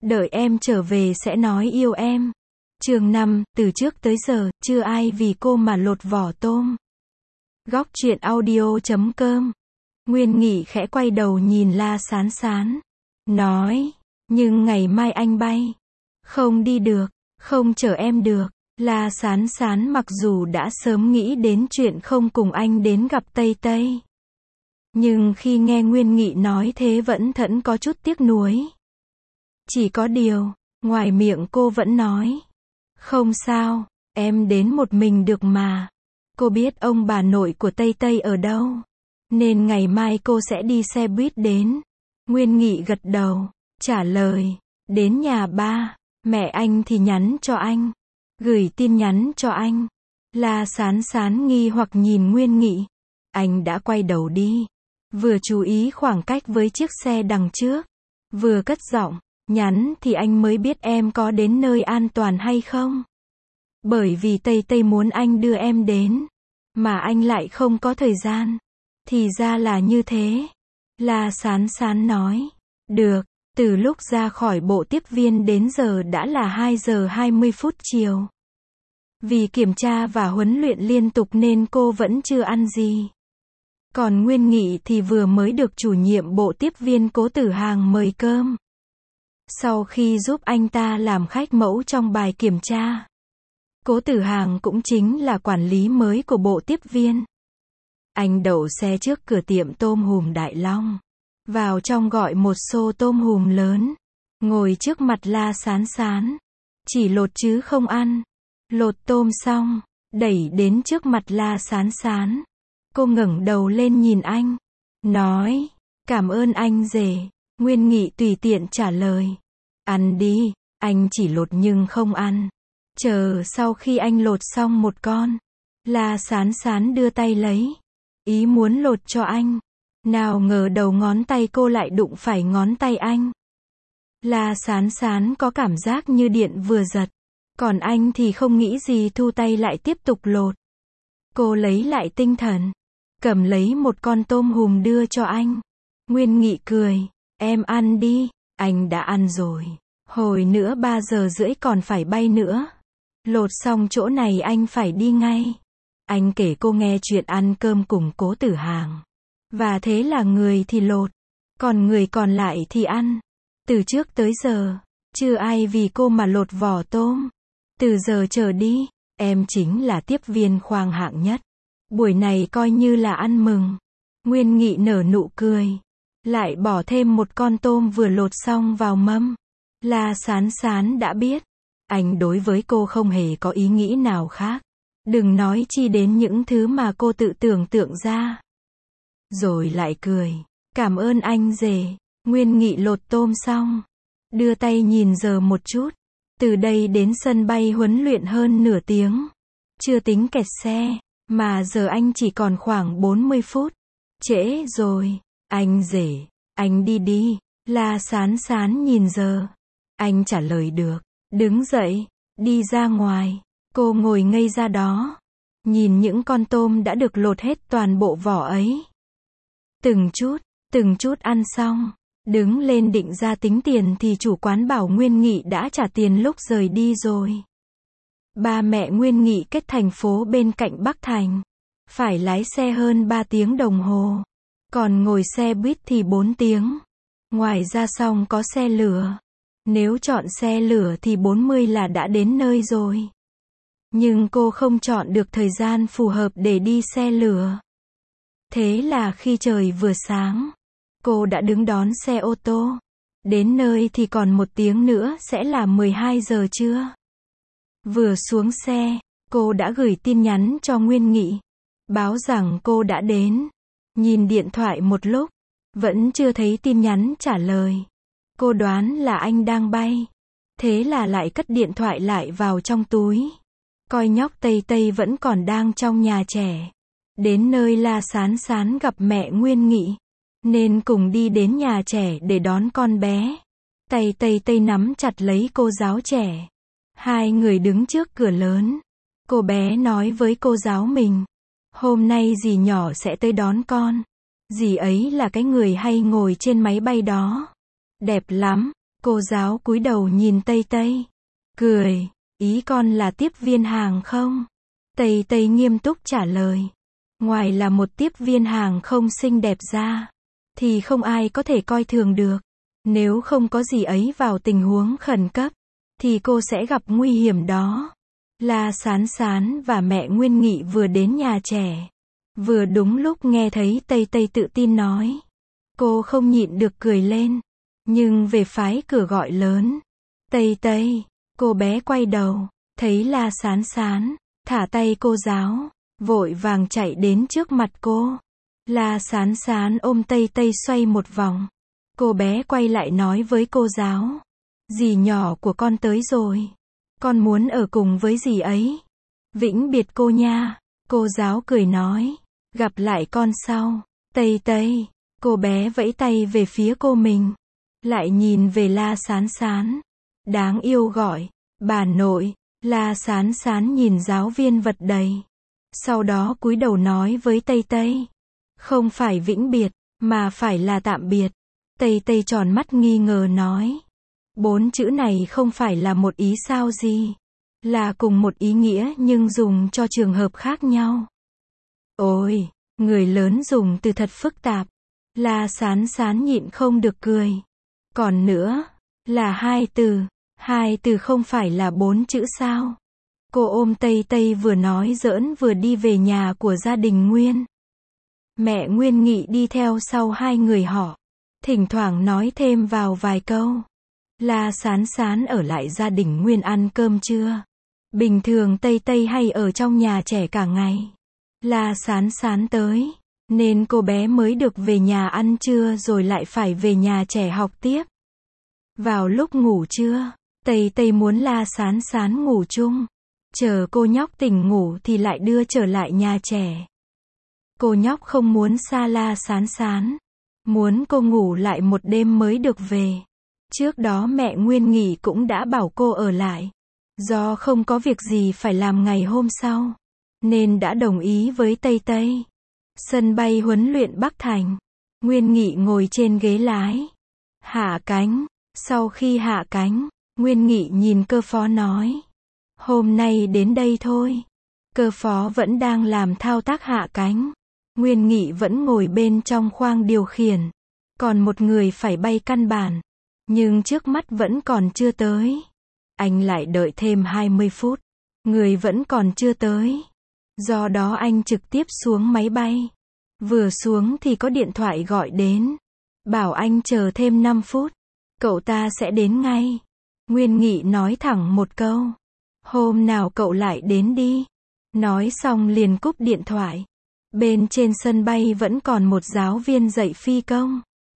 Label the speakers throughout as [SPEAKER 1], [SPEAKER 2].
[SPEAKER 1] Đợi em trở về sẽ nói yêu em. Chương 5, từ trước tới giờ, chưa ai vì cô mà lột vỏ tôm. Góc truyện audio.com. Nguyên Nghị khẽ quay đầu nhìn La Sán Sán. Nói, nhưng ngày mai anh bay. Không đi được, không chở em được. La Sán Sán mặc dù đã sớm nghĩ đến chuyện không cùng anh đến gặp Tây Tây. Nhưng khi nghe Nguyên Nghị nói thế vẫn thẫn có chút tiếc nuối. Chỉ có điều, ngoài miệng cô vẫn nói. Không sao, em đến một mình được mà. Cô biết ông bà nội của Tây Tây ở đâu. Nên ngày mai cô sẽ đi xe buýt đến. Nguyên Nghị gật đầu, trả lời. Đến nhà ba, mẹ anh thì nhắn cho anh. Gửi tin nhắn cho anh. La Sán Sán nghi hoặc nhìn Nguyên Nghị. Anh đã quay đầu đi. Vừa chú ý khoảng cách với chiếc xe đằng trước. Vừa cất giọng. Nhắn thì anh mới biết em có đến nơi an toàn hay không. Bởi vì Tây Tây muốn anh đưa em đến. Mà anh lại không có thời gian. Thì ra là như thế. La Sán Sán nói. Được, từ lúc ra khỏi bộ tiếp viên đến giờ đã là 2 giờ 20 phút chiều. Vì kiểm tra và huấn luyện liên tục nên cô vẫn chưa ăn gì. Còn Nguyên Nghị thì vừa mới được chủ nhiệm bộ tiếp viên Cố Tử Hàng mời cơm. Sau khi giúp anh ta làm khách mẫu trong bài kiểm tra. Cố Tử Hàng cũng chính là quản lý mới của bộ tiếp viên. Anh đậu xe trước cửa tiệm tôm hùm Đại Long. Vào trong gọi một xô tôm hùm lớn. Ngồi trước mặt La Sán Sán. Chỉ lột chứ không ăn. Lột tôm xong, đẩy đến trước mặt La Sán Sán. Cô ngẩng đầu lên nhìn anh. Nói, cảm ơn anh rể. Nguyên Nghị tùy tiện trả lời. Ăn đi, anh chỉ lột nhưng không ăn. Chờ sau khi anh lột xong một con. La Sán Sán đưa tay lấy. Ý muốn lột cho anh. Nào ngờ đầu ngón tay cô lại đụng phải ngón tay anh. La Sán Sán có cảm giác như điện vừa giật. Còn anh thì không nghĩ gì thu tay lại tiếp tục lột. Cô lấy lại tinh thần. Cầm lấy một con tôm hùm đưa cho anh. Nguyên Nghị cười. Em ăn đi. Anh đã ăn rồi. Hồi nữa 3 giờ rưỡi còn phải bay nữa. Lột xong chỗ này anh phải đi ngay. Anh kể cô nghe chuyện ăn cơm cùng Cố Tử Hàng. Và thế là người thì lột. Còn người còn lại thì ăn. Từ trước tới giờ, chưa ai vì cô mà lột vỏ tôm. Từ giờ trở đi, em chính là tiếp viên khoang hạng nhất. Buổi này coi như là ăn mừng. Nguyên Nghị nở nụ cười. Lại bỏ thêm một con tôm vừa lột xong vào mâm. La Sán Sán đã biết. Anh đối với cô không hề có ý nghĩ nào khác. Đừng nói chi đến những thứ mà cô tự tưởng tượng ra. Rồi lại cười. Cảm ơn anh rể. Nguyên Nghị lột tôm xong. Đưa tay nhìn giờ một chút. Từ đây đến sân bay huấn luyện hơn nửa tiếng. Chưa tính kẹt xe. Mà giờ anh chỉ còn khoảng 40 phút. Trễ rồi. Anh rể. Anh đi đi. La Sán Sán nhìn giờ. Anh trả lời được. Đứng dậy. Đi ra ngoài. Cô ngồi ngây ra đó. Nhìn những con tôm đã được lột hết toàn bộ vỏ ấy. Từng chút ăn xong. Đứng lên định ra tính tiền thì chủ quán bảo Nguyên Nghị đã trả tiền lúc rời đi rồi. Ba mẹ Nguyên Nghị kết thành phố bên cạnh Bắc Thành. Phải lái xe hơn 3 tiếng đồng hồ. Còn ngồi xe buýt thì 4 tiếng. Ngoài ra xong có xe lửa. Nếu chọn xe lửa thì 40 là đã đến nơi rồi. Nhưng cô không chọn được thời gian phù hợp để đi xe lửa. Thế là khi trời vừa sáng, cô đã đứng đón xe ô tô. Đến nơi thì còn 1 tiếng nữa sẽ là 12 giờ trưa. Vừa xuống xe, cô đã gửi tin nhắn cho Nguyên Nghị. Báo rằng cô đã đến. Nhìn điện thoại một lúc, vẫn chưa thấy tin nhắn trả lời. Cô đoán là anh đang bay. Thế là lại cất điện thoại lại vào trong túi. Coi nhóc Tây Tây vẫn còn đang trong nhà trẻ. Đến nơi La Sán Sán gặp mẹ Nguyên Nghị. Nên cùng đi đến nhà trẻ để đón con bé. Tay Tây Tây nắm chặt lấy cô giáo trẻ. Hai người đứng trước cửa lớn. Cô bé nói với cô giáo mình. Hôm nay dì nhỏ sẽ tới đón con. Dì ấy là cái người hay ngồi trên máy bay đó. Đẹp lắm. Cô giáo cúi đầu nhìn Tây Tây. Cười. Ý con là tiếp viên hàng không? Tây Tây nghiêm túc trả lời. Ngoài là một tiếp viên hàng không xinh đẹp ra, thì không ai có thể coi thường được. Nếu không có gì ấy vào tình huống khẩn cấp, thì cô sẽ gặp nguy hiểm đó. La Sán Sán và mẹ Nguyên Nghị vừa đến nhà trẻ. Vừa đúng lúc nghe thấy Tây Tây tự tin nói. Cô không nhịn được cười lên. Nhưng về phái cửa gọi lớn. Tây Tây. Cô bé quay đầu. Thấy La Sán Sán. Thả tay cô giáo. Vội vàng chạy đến trước mặt cô. La Sán Sán ôm Tây Tây xoay một vòng. Cô bé quay lại nói với cô giáo. Dì nhỏ của con tới rồi. Con muốn ở cùng với dì ấy. Vĩnh biệt cô nha. Cô giáo cười nói. Gặp lại con sau. Tây Tây. Cô bé vẫy tay về phía cô mình. Lại nhìn về La Sán Sán. Đáng yêu gọi. Bà nội. La Sán Sán nhìn giáo viên vật đầy. Sau đó cúi đầu nói với Tây Tây. Không phải vĩnh biệt, mà phải là tạm biệt. Tây Tây tròn mắt nghi ngờ nói. 4 chữ này không phải là một ý sao gì? Là cùng một ý nghĩa nhưng dùng cho trường hợp khác nhau. Ôi, người lớn dùng từ thật phức tạp. La Sán Sán nhịn không được cười. Còn nữa, là 2 từ. 2 từ không phải là 4 chữ sao? Cô ôm Tây Tây vừa nói giỡn vừa đi về nhà của gia đình Nguyên. Mẹ Nguyên Nghị đi theo sau hai người họ. Thỉnh thoảng nói thêm vào vài câu. La Sán Sán ở lại gia đình Nguyên ăn cơm trưa. Bình thường Tây Tây hay ở trong nhà trẻ cả ngày. La Sán Sán tới, nên cô bé mới được về nhà ăn trưa rồi lại phải về nhà trẻ học tiếp. Vào lúc ngủ trưa, Tây Tây muốn La Sán Sán ngủ chung. Chờ cô nhóc tỉnh ngủ thì lại đưa trở lại nhà trẻ. Cô nhóc không muốn xa La Sán Sán. Muốn cô ngủ lại một đêm mới được về. Trước đó mẹ Nguyên Nghị cũng đã bảo cô ở lại. Do không có việc gì phải làm ngày hôm sau, nên đã đồng ý với Tây Tây. Sân bay huấn luyện Bắc Thành. Nguyên Nghị ngồi trên ghế lái. Hạ cánh. Sau khi hạ cánh, Nguyên Nghị nhìn cơ phó nói. Hôm nay đến đây thôi. Cơ phó vẫn đang làm thao tác hạ cánh. Nguyên Nghị vẫn ngồi bên trong khoang điều khiển. Còn một người phải bay căn bản. Nhưng trước mắt vẫn còn chưa tới. Anh lại đợi thêm 20 phút. Người vẫn còn chưa tới. Do đó anh trực tiếp xuống máy bay. Vừa xuống thì có điện thoại gọi đến. Bảo anh chờ thêm 5 phút. Cậu ta sẽ đến ngay. Nguyên Nghị nói thẳng một câu. Hôm nào cậu lại đến đi. Nói xong liền cúp điện thoại. Bên trên sân bay vẫn còn một giáo viên dạy phi công.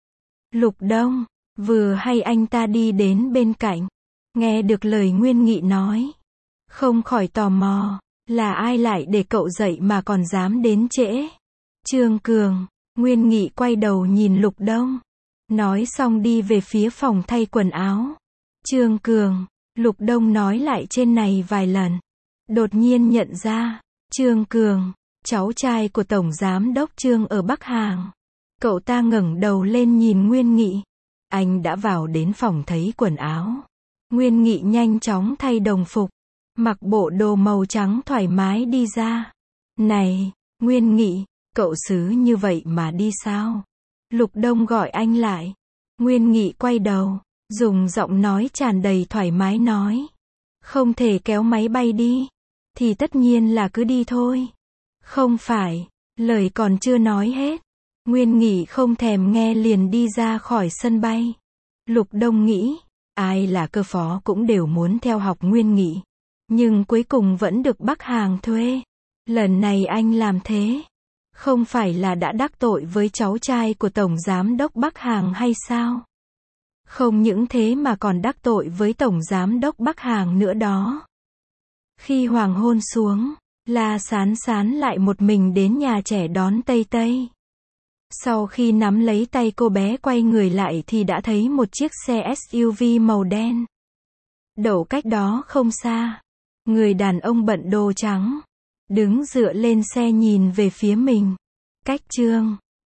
[SPEAKER 1] Lục Đông. Vừa hay anh ta đi đến bên cạnh. Nghe được lời Nguyên Nghị nói. Không khỏi tò mò. Là ai lại để cậu dạy mà còn dám đến trễ? Trương Cường. Nguyên Nghị quay đầu nhìn Lục Đông. Nói xong đi về phía phòng thay quần áo. Trương Cường. Lục Đông nói lại trên này vài lần. Đột nhiên nhận ra. Trương Cường. Cháu trai của Tổng Giám đốc Trương ở Bắc Hàng. Cậu ta ngẩng đầu lên nhìn Nguyên Nghị. Anh đã vào đến phòng thấy quần áo. Nguyên Nghị nhanh chóng thay đồng phục. Mặc bộ đồ màu trắng thoải mái đi ra. Này, Nguyên Nghị, cậu xứ như vậy mà đi sao? Lục Đông gọi anh lại. Nguyên Nghị quay đầu, dùng giọng nói tràn đầy thoải mái nói. Không thể kéo máy bay đi. Thì tất nhiên là cứ đi thôi. Không phải, lời còn chưa nói hết. Nguyên Nghị không thèm nghe liền đi ra khỏi sân bay. Lục Đông nghĩ, ai là cơ phó cũng đều muốn theo học Nguyên Nghị. Nhưng cuối cùng vẫn được Bắc Hàng thuê. Lần này anh làm thế. Không phải là đã đắc tội với cháu trai của Tổng Giám đốc Bắc Hàng hay sao? Không những thế mà còn đắc tội với Tổng Giám đốc Bắc Hàng nữa đó. Khi hoàng hôn xuống, La Sán Sán lại một mình đến nhà trẻ đón Tây Tây. Sau khi nắm lấy tay cô bé quay người lại thì đã thấy một chiếc xe SUV màu đen. Đậu cách đó không xa. Người đàn ông bận đồ trắng. Đứng dựa lên xe nhìn về phía mình. Cách Trương.